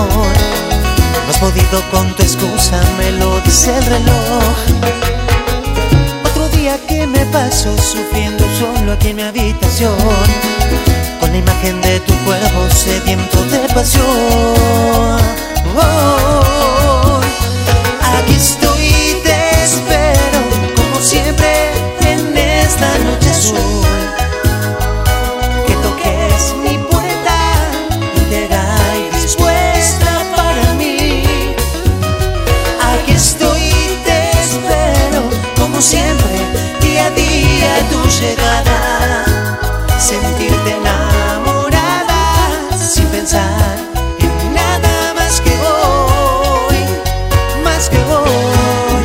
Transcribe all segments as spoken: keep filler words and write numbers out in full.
amor. No has podido con tu excusa, me lo dice el reloj. Otro día que me paso sufriendo solo aquí en mi habitación, con la imagen de tu cuerpo sediento de pasión. Oh, aquí estoy, te espero, como siempre en esta noche azul. Que toques mi puerta, entera y dispuesta para mí. Aquí estoy, te espero, como siempre, día a día tu llegada. Sentirte enamorada sin pensar en nada más que hoy, más que hoy.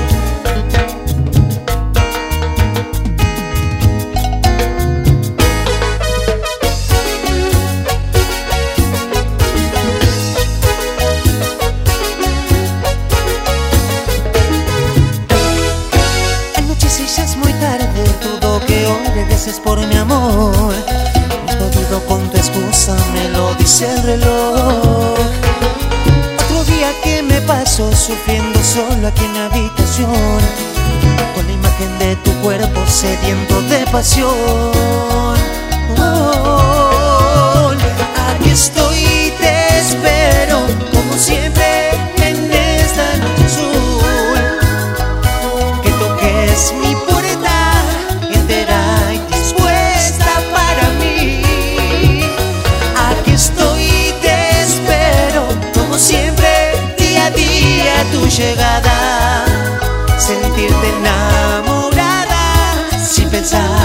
Anoche si ya es muy tarde, dudo que hoy regreses por mi amor. No has podido con tu excusa, me lo dice el reloj. Otro día que me paso sufriendo solo aquí en mi habitación, con la imagen de tu cuerpo sediento de pasión. Oh, aquí estoy, te espero, como siempre en esta noche azul. Que toques mi puerta, entera y dispuesta para mí. Aquí estoy, te espero, como siempre, día a día tu llegada. Sentirte enamorada sin pensar